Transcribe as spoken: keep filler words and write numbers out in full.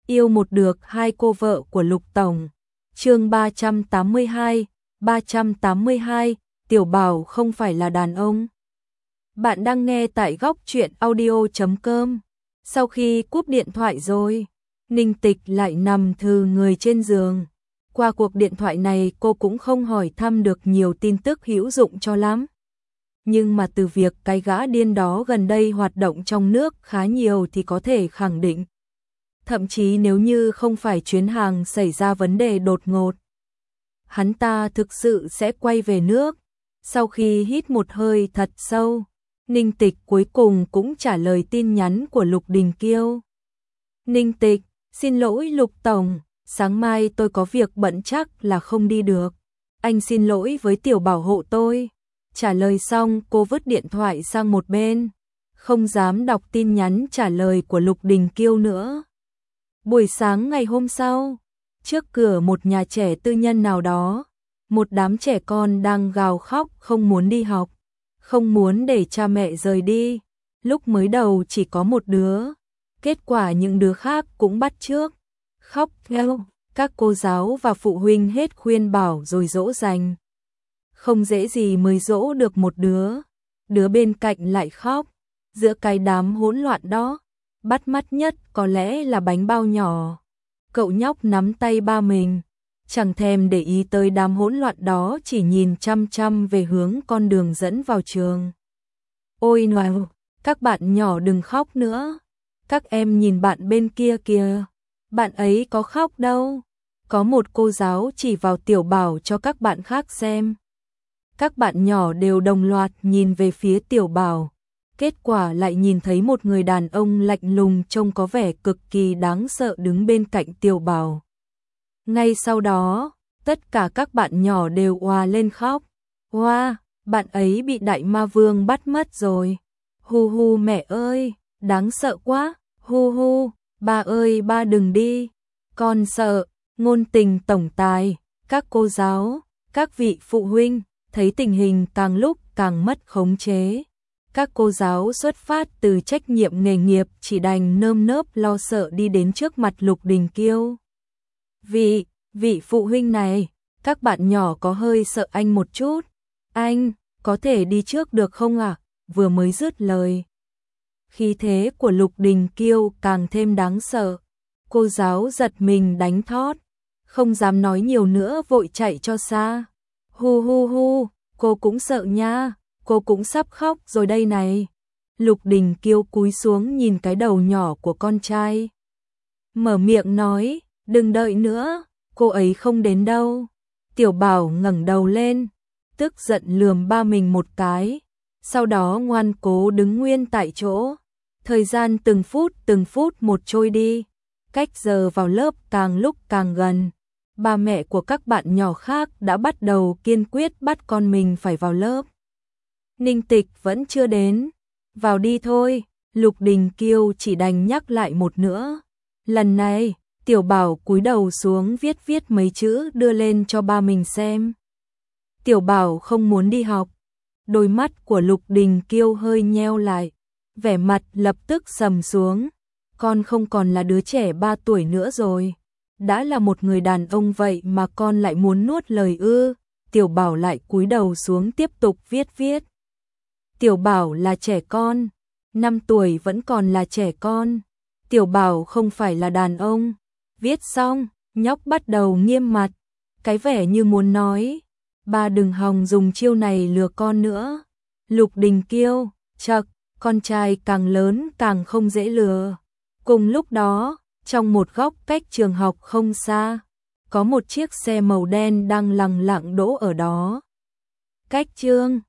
Yêu một được hai cô vợ của Lục Tổng. Chương ba trăm tám mươi hai, ba trăm tám mươi hai, Tiểu Bảo không phải là đàn ông. Bạn đang nghe tại góc truyện audio chấm com. Sau khi cúp điện thoại rồi, Ninh Tịch lại nằm thừ người trên giường. Qua cuộc điện thoại này cô cũng không hỏi thăm được nhiều tin tức hữu dụng cho lắm. Nhưng mà từ việc cái gã điên đó gần đây hoạt động trong nước khá nhiều thì có thể khẳng định. Thậm chí nếu như không phải chuyến hàng xảy ra vấn đề đột ngột, hắn ta thực sự sẽ quay về nước. Sau khi hít một hơi thật sâu, Ninh Tịch cuối cùng cũng trả lời tin nhắn của Lục Đình Kiêu. Ninh Tịch, xin lỗi Lục Tổng, sáng mai tôi có việc bận chắc là không đi được. Anh xin lỗi với Tiểu Bảo hộ tôi. Trả lời xong cô vứt điện thoại sang một bên, không dám đọc tin nhắn trả lời của Lục Đình Kiêu nữa. Buổi sáng ngày hôm sau, trước cửa một nhà trẻ tư nhân nào đó, một đám trẻ con đang gào khóc không muốn đi học, không muốn để cha mẹ rời đi. Lúc mới đầu chỉ có một đứa, kết quả những đứa khác cũng bắt chước, khóc theo. Các cô giáo và phụ huynh hết khuyên bảo rồi dỗ dành. Không dễ gì mới dỗ được một đứa, đứa bên cạnh lại khóc. Giữa cái đám hỗn loạn đó, bắt mắt nhất có lẽ là bánh bao nhỏ. Cậu nhóc nắm tay ba mình, chẳng thèm để ý tới đám hỗn loạn đó, chỉ nhìn chăm chăm về hướng con đường dẫn vào trường. Ôi nào, các bạn nhỏ đừng khóc nữa. Các em nhìn bạn bên kia kìa, bạn ấy có khóc đâu. Có một cô giáo chỉ vào Tiểu Bảo cho các bạn khác xem. Các bạn nhỏ đều đồng loạt nhìn về phía Tiểu Bảo. Kết quả lại nhìn thấy một người đàn ông lạnh lùng trông có vẻ cực kỳ đáng sợ đứng bên cạnh Tiểu Bảo. Ngay sau đó, tất cả các bạn nhỏ đều òa lên khóc. Wow, bạn ấy bị Đại Ma Vương bắt mất rồi. Hu hu mẹ ơi, đáng sợ quá. Hu hu, ba ơi ba đừng đi. Con sợ. Ngôn tình tổng tài, các cô giáo, các vị phụ huynh, thấy tình hình càng lúc càng mất khống chế. Các cô giáo xuất phát từ trách nhiệm nghề nghiệp chỉ đành nơm nớp lo sợ đi đến trước mặt Lục Đình Kiêu. Vị, vị phụ huynh này, các bạn nhỏ có hơi sợ anh một chút. Anh, có thể đi trước được không ạ? À? Vừa mới dứt lời, khí thế của Lục Đình Kiêu càng thêm đáng sợ. Cô giáo giật mình đánh thót, không dám nói nhiều nữa vội chạy cho xa. Hu hu hu, cô cũng sợ nha, cô cũng sắp khóc rồi đây này. Lục Đình Kiêu cúi xuống nhìn cái đầu nhỏ của con trai, mở miệng nói, đừng đợi nữa, cô ấy không đến đâu. Tiểu Bảo ngẩng đầu lên, tức giận lườm ba mình một cái, sau đó ngoan cố đứng nguyên tại chỗ. Thời gian từng phút từng phút một trôi đi, cách giờ vào lớp càng lúc càng gần. Ba mẹ của các bạn nhỏ khác đã bắt đầu kiên quyết bắt con mình phải vào lớp. Ninh Tịch vẫn chưa đến. Vào đi thôi, Lục Đình Kiêu chỉ đành nhắc lại một nữa. Lần này, Tiểu Bảo cúi đầu xuống viết viết mấy chữ đưa lên cho ba mình xem. Tiểu Bảo không muốn đi học. Đôi mắt của Lục Đình Kiêu hơi nheo lại, vẻ mặt lập tức sầm xuống. Con không còn là đứa trẻ ba tuổi nữa rồi. Đã là một người đàn ông vậy mà con lại muốn nuốt lời ư? Tiểu Bảo lại cúi đầu xuống tiếp tục viết viết. Tiểu Bảo là trẻ con, năm tuổi vẫn còn là trẻ con. Tiểu Bảo không phải là đàn ông. Viết xong, nhóc bắt đầu nghiêm mặt, cái vẻ như muốn nói, ba đừng hòng dùng chiêu này lừa con nữa. Lục Đình Kiêu, chậc, con trai càng lớn càng không dễ lừa. Cùng lúc đó, trong một góc cách trường học không xa, có một chiếc xe màu đen đang lẳng lặng đỗ ở đó. Cách Trương,